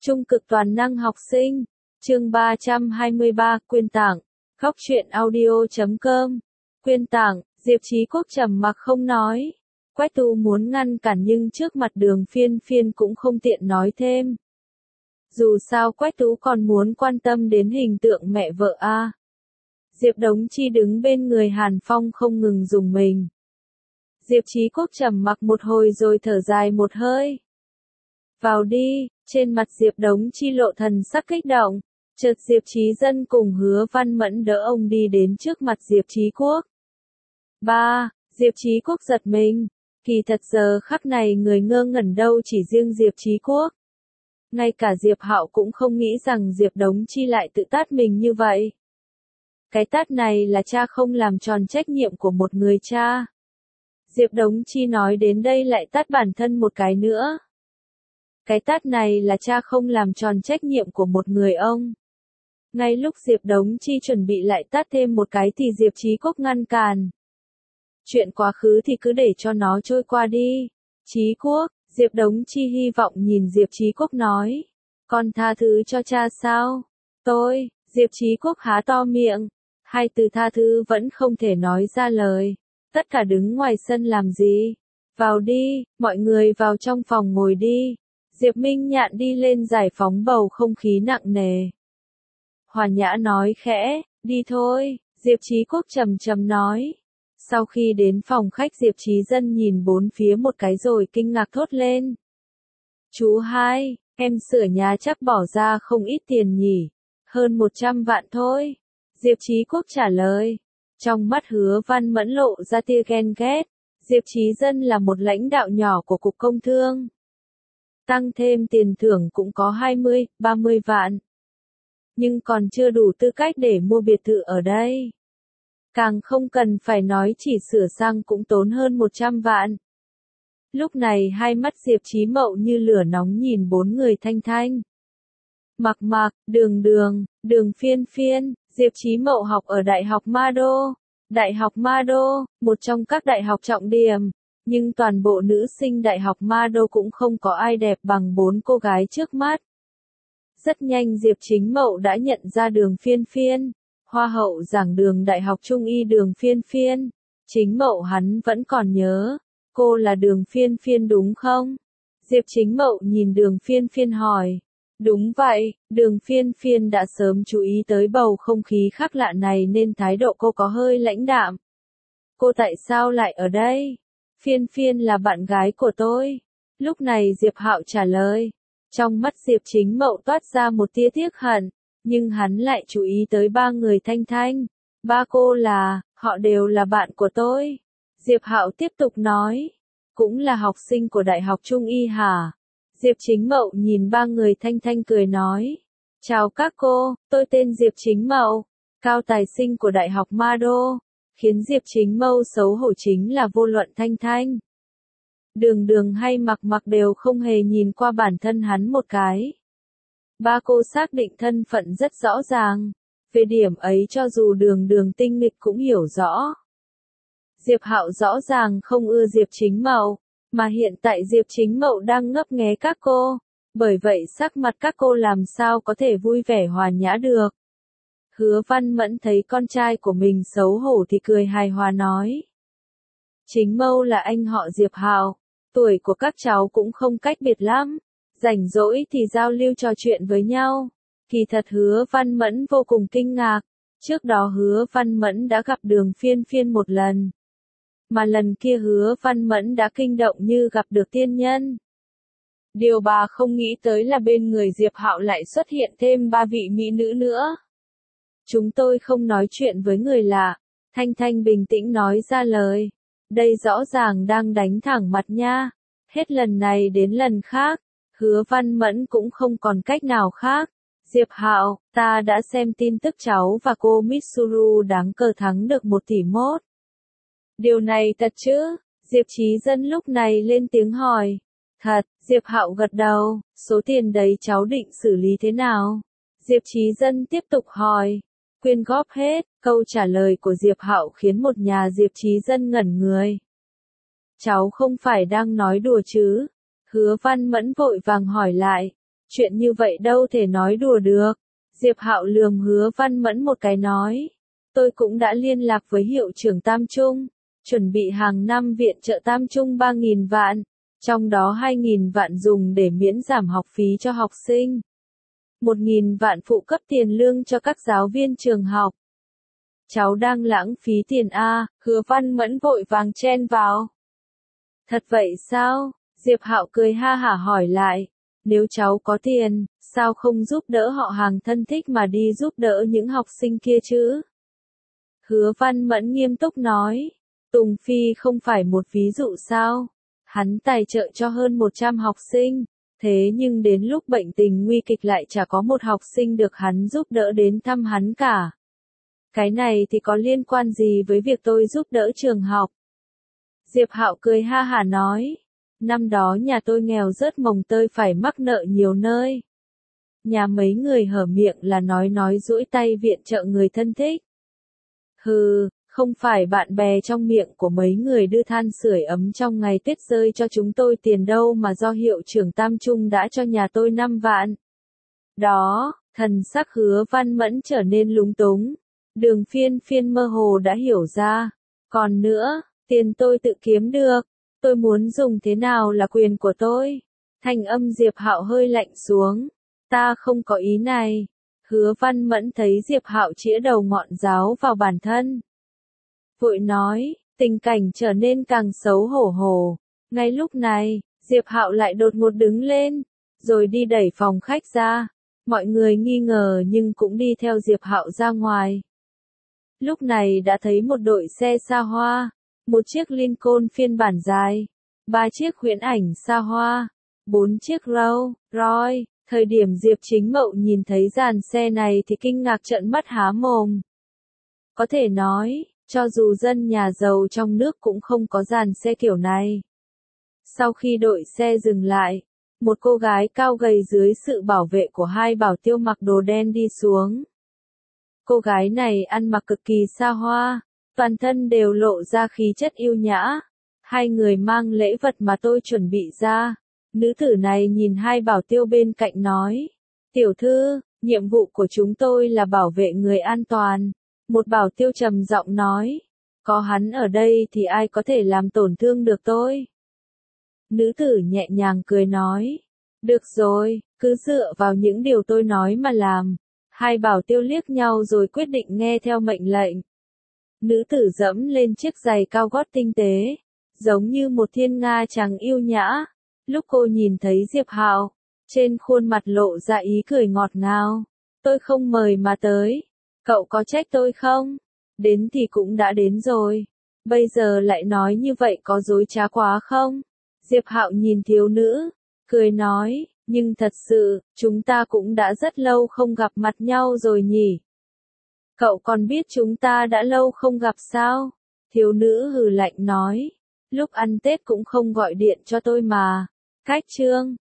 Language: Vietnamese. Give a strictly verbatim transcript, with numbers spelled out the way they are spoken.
Trung cực toàn năng học sinh, chương ba trăm hai mươi ba, quyên tặng, góc truyện audio chấm com, quyên tặng, Diệp Chí Quốc trầm mặc không nói. Quách Tú muốn ngăn cản nhưng trước mặt Đường Phiên Phiên cũng không tiện nói thêm. Dù sao Quách Tú còn muốn quan tâm đến hình tượng mẹ vợ a. À. Diệp Đống Chi đứng bên người Hàn Phong không ngừng dùng mình. Diệp Chí Quốc trầm mặc một hồi rồi thở dài một hơi. Vào đi, trên mặt Diệp Đống Chi lộ thần sắc kích động. Chợt Diệp Chí Dân cùng Hứa Văn Mẫn đỡ ông đi đến trước mặt Diệp Chí Quốc. Ba, Diệp Chí Quốc giật mình. Kỳ thật giờ khắc này người ngơ ngẩn đâu chỉ riêng Diệp Chí Quốc. Ngay cả Diệp Hạo cũng không nghĩ rằng Diệp Đống Chi lại tự tát mình như vậy. Cái tát này là cha không làm tròn trách nhiệm của một người cha. Diệp Đống Chi nói đến đây lại tát bản thân một cái nữa. Cái tát này là cha không làm tròn trách nhiệm của một người ông. Ngay lúc Diệp Đống Chi chuẩn bị lại tát thêm một cái thì Diệp Chí Quốc ngăn cản. Chuyện quá khứ thì cứ để cho nó trôi qua đi. Chí Quốc, Diệp Đống Chi hy vọng nhìn Diệp Chí Quốc nói. Con tha thứ cho cha sao? Tôi, Diệp Chí Quốc há to miệng. Hai từ tha thứ vẫn không thể nói ra lời. Tất cả đứng ngoài sân làm gì? Vào đi, mọi người vào trong phòng ngồi đi. Diệp Minh Nhạn đi lên giải phóng bầu không khí nặng nề. Hoàn Nhã nói khẽ, đi thôi, Diệp Chí Quốc trầm trầm nói. Sau khi đến phòng khách Diệp Chí Dân nhìn bốn phía một cái rồi kinh ngạc thốt lên. Chú hai, em sửa nhà chắc bỏ ra không ít tiền nhỉ, hơn một trăm vạn thôi. Diệp Chí Quốc trả lời. Trong mắt Hứa Văn Mẫn lộ ra tia ghen ghét. Diệp Chí Dân là một lãnh đạo nhỏ của Cục Công Thương. Tăng thêm tiền thưởng cũng có hai mươi, ba mươi vạn. Nhưng còn chưa đủ tư cách để mua biệt thự ở đây. Càng không cần phải nói chỉ sửa sang cũng tốn hơn một trăm vạn. Lúc này hai mắt Diệp Chí Mậu như lửa nóng nhìn bốn người Thanh Thanh. Mặc Mặc, Đường Đường, Đường Phiên Phiên, Diệp Chí Mậu học ở Đại học Ma Đô. Đại học Ma Đô, một trong các đại học trọng điểm. Nhưng toàn bộ nữ sinh Đại học Ma Đô cũng không có ai đẹp bằng bốn cô gái trước mắt. Rất nhanh Diệp Chính Mậu đã nhận ra Đường Phiên Phiên. Hoa hậu giảng đường Đại học Trung y Đường Phiên Phiên. Chính Mậu hắn vẫn còn nhớ. Cô là Đường Phiên Phiên đúng không? Diệp Chính Mậu nhìn Đường Phiên Phiên hỏi. Đúng vậy, Đường Phiên Phiên đã sớm chú ý tới bầu không khí khác lạ này nên thái độ cô có hơi lãnh đạm. Cô tại sao lại ở đây? Phiên Phiên là bạn gái của tôi. Lúc này Diệp Hạo trả lời. Trong mắt Diệp Chính Mậu toát ra một tia tiếc hận, nhưng hắn lại chú ý tới ba người Thanh Thanh. Ba cô là, họ đều là bạn của tôi. Diệp Hạo tiếp tục nói. Cũng là học sinh của Đại học Trung y hả? Diệp Chính Mậu nhìn ba người Thanh Thanh cười nói. Chào các cô, tôi tên Diệp Chính Mậu, cao tài sinh của Đại học Ma Đô. Khiến Diệp Chính Mậu xấu hổ chính là vô luận Thanh Thanh. Đường Đường hay Mặc Mặc đều không hề nhìn qua bản thân hắn một cái. Ba cô xác định thân phận rất rõ ràng. Về điểm ấy cho dù Đường Đường tinh nghịch cũng hiểu rõ. Diệp Hạo rõ ràng không ưa Diệp Chính Mậu, mà hiện tại Diệp Chính Mậu đang ngấp nghé các cô. Bởi vậy sắc mặt các cô làm sao có thể vui vẻ hòa nhã được. Hứa Văn Mẫn thấy con trai của mình xấu hổ thì cười hài hòa nói. Chính Mậu là anh họ Diệp Hạo, tuổi của các cháu cũng không cách biệt lắm, rảnh rỗi thì giao lưu trò chuyện với nhau. Kỳ thật Hứa Văn Mẫn vô cùng kinh ngạc, trước đó Hứa Văn Mẫn đã gặp Đường Phiên Phiên một lần. Mà lần kia Hứa Văn Mẫn đã kinh động như gặp được tiên nhân. Điều bà không nghĩ tới là bên người Diệp Hạo lại xuất hiện thêm ba vị mỹ nữ nữa. Chúng tôi không nói chuyện với người lạ. Thanh Thanh bình tĩnh nói ra lời. Đây rõ ràng đang đánh thẳng mặt nha. Hết lần này đến lần khác. Hứa Văn Mẫn cũng không còn cách nào khác. Diệp Hạo, ta đã xem tin tức cháu và cô Mitsuru đáng cờ thắng được một tỷ mốt. Điều này thật chứ? Diệp Chí Dân lúc này lên tiếng hỏi. Thật, Diệp Hạo gật đầu, số tiền đấy cháu định xử lý thế nào? Diệp Chí Dân tiếp tục hỏi. Quyên góp hết, câu trả lời của Diệp Hạo khiến một nhà Diệp Chí Dân ngẩn người. Cháu không phải đang nói đùa chứ? Hứa Văn Mẫn vội vàng hỏi lại. chuyện như vậy đâu thể nói đùa được. Diệp Hạo lườm Hứa Văn Mẫn một cái nói, tôi cũng đã liên lạc với hiệu trưởng Tam Trung, chuẩn bị hàng năm viện trợ Tam Trung ba nghìn vạn, trong đó hai nghìn vạn dùng để miễn giảm học phí cho học sinh, một nghìn vạn phụ cấp tiền lương cho các giáo viên trường học. Cháu đang lãng phí tiền a, Hứa Văn Mẫn vội vàng chen vào. Thật vậy sao? Diệp Hạo cười ha hả hỏi lại, nếu cháu có tiền, sao không giúp đỡ họ hàng thân thích mà đi giúp đỡ những học sinh kia chứ? Hứa Văn Mẫn nghiêm túc nói, Tùng Phi không phải một ví dụ sao? Hắn tài trợ cho hơn một trăm học sinh, thế nhưng đến lúc bệnh tình nguy kịch lại chả có một học sinh được hắn giúp đỡ đến thăm hắn cả. Cái này thì có liên quan gì với việc tôi giúp đỡ trường học? Diệp Hạo cười ha hả nói, năm đó nhà tôi nghèo rớt mồng tơi phải mắc nợ nhiều nơi. Nhà mấy người hở miệng là nói nói duỗi tay viện trợ người thân thích. Hừ, không phải bạn bè trong miệng của mấy người đưa than sưởi ấm trong ngày Tết rơi cho chúng tôi tiền đâu mà do hiệu trưởng Tam Trung đã cho nhà tôi năm vạn. Đó, thần sắc Hứa Văn Mẫn trở nên lúng túng. Đường Phiên Phiên mơ hồ đã hiểu ra. Còn nữa, tiền tôi tự kiếm được, tôi muốn dùng thế nào là quyền của tôi. Thanh âm Diệp Hạo hơi lạnh xuống. Ta không có ý này. Hứa Văn Mẫn thấy Diệp Hạo chĩa đầu ngọn giáo vào bản thân. Vội nói, tình cảnh trở nên càng xấu hổ hổ. Ngay lúc này, Diệp Hạo lại đột ngột đứng lên, rồi đi đẩy phòng khách ra. Mọi người nghi ngờ nhưng cũng đi theo Diệp Hạo ra ngoài. Lúc này đã thấy một đội xe xa hoa, một chiếc Lincoln phiên bản dài, ba chiếc huyễn ảnh xa hoa, bốn chiếc Rolls Royce. Thời điểm Diệp Chính Mậu nhìn thấy dàn xe này thì kinh ngạc trợn mắt há mồm. Có thể nói, cho dù dân nhà giàu trong nước cũng không có dàn xe kiểu này. Sau khi đội xe dừng lại, một cô gái cao gầy dưới sự bảo vệ của hai bảo tiêu mặc đồ đen đi xuống. Cô gái này ăn mặc cực kỳ xa hoa, toàn thân đều lộ ra khí chất yêu nhã. Hai người mang lễ vật mà tôi chuẩn bị ra. Nữ tử này nhìn hai bảo tiêu bên cạnh nói, tiểu thư, nhiệm vụ của chúng tôi là bảo vệ người an toàn. Một bảo tiêu trầm giọng nói, có hắn ở đây thì ai có thể làm tổn thương được tôi. Nữ tử nhẹ nhàng cười nói, được rồi, cứ dựa vào những điều tôi nói mà làm. Hai bảo tiêu liếc nhau rồi quyết định nghe theo mệnh lệnh. Nữ tử dẫm lên chiếc giày cao gót tinh tế, giống như một thiên nga trắng yêu nhã. Lúc cô nhìn thấy Diệp Hạo, trên khuôn mặt lộ ra ý cười ngọt ngào. Tôi không mời mà tới. Cậu có trách tôi không? Đến thì cũng đã đến rồi. Bây giờ lại nói như vậy có dối trá quá không? Diệp Hạo nhìn thiếu nữ, cười nói, nhưng thật sự, chúng ta cũng đã rất lâu không gặp mặt nhau rồi nhỉ? Cậu còn biết chúng ta đã lâu không gặp sao? Thiếu nữ hừ lạnh nói, lúc ăn Tết cũng không gọi điện cho tôi mà. Cách chương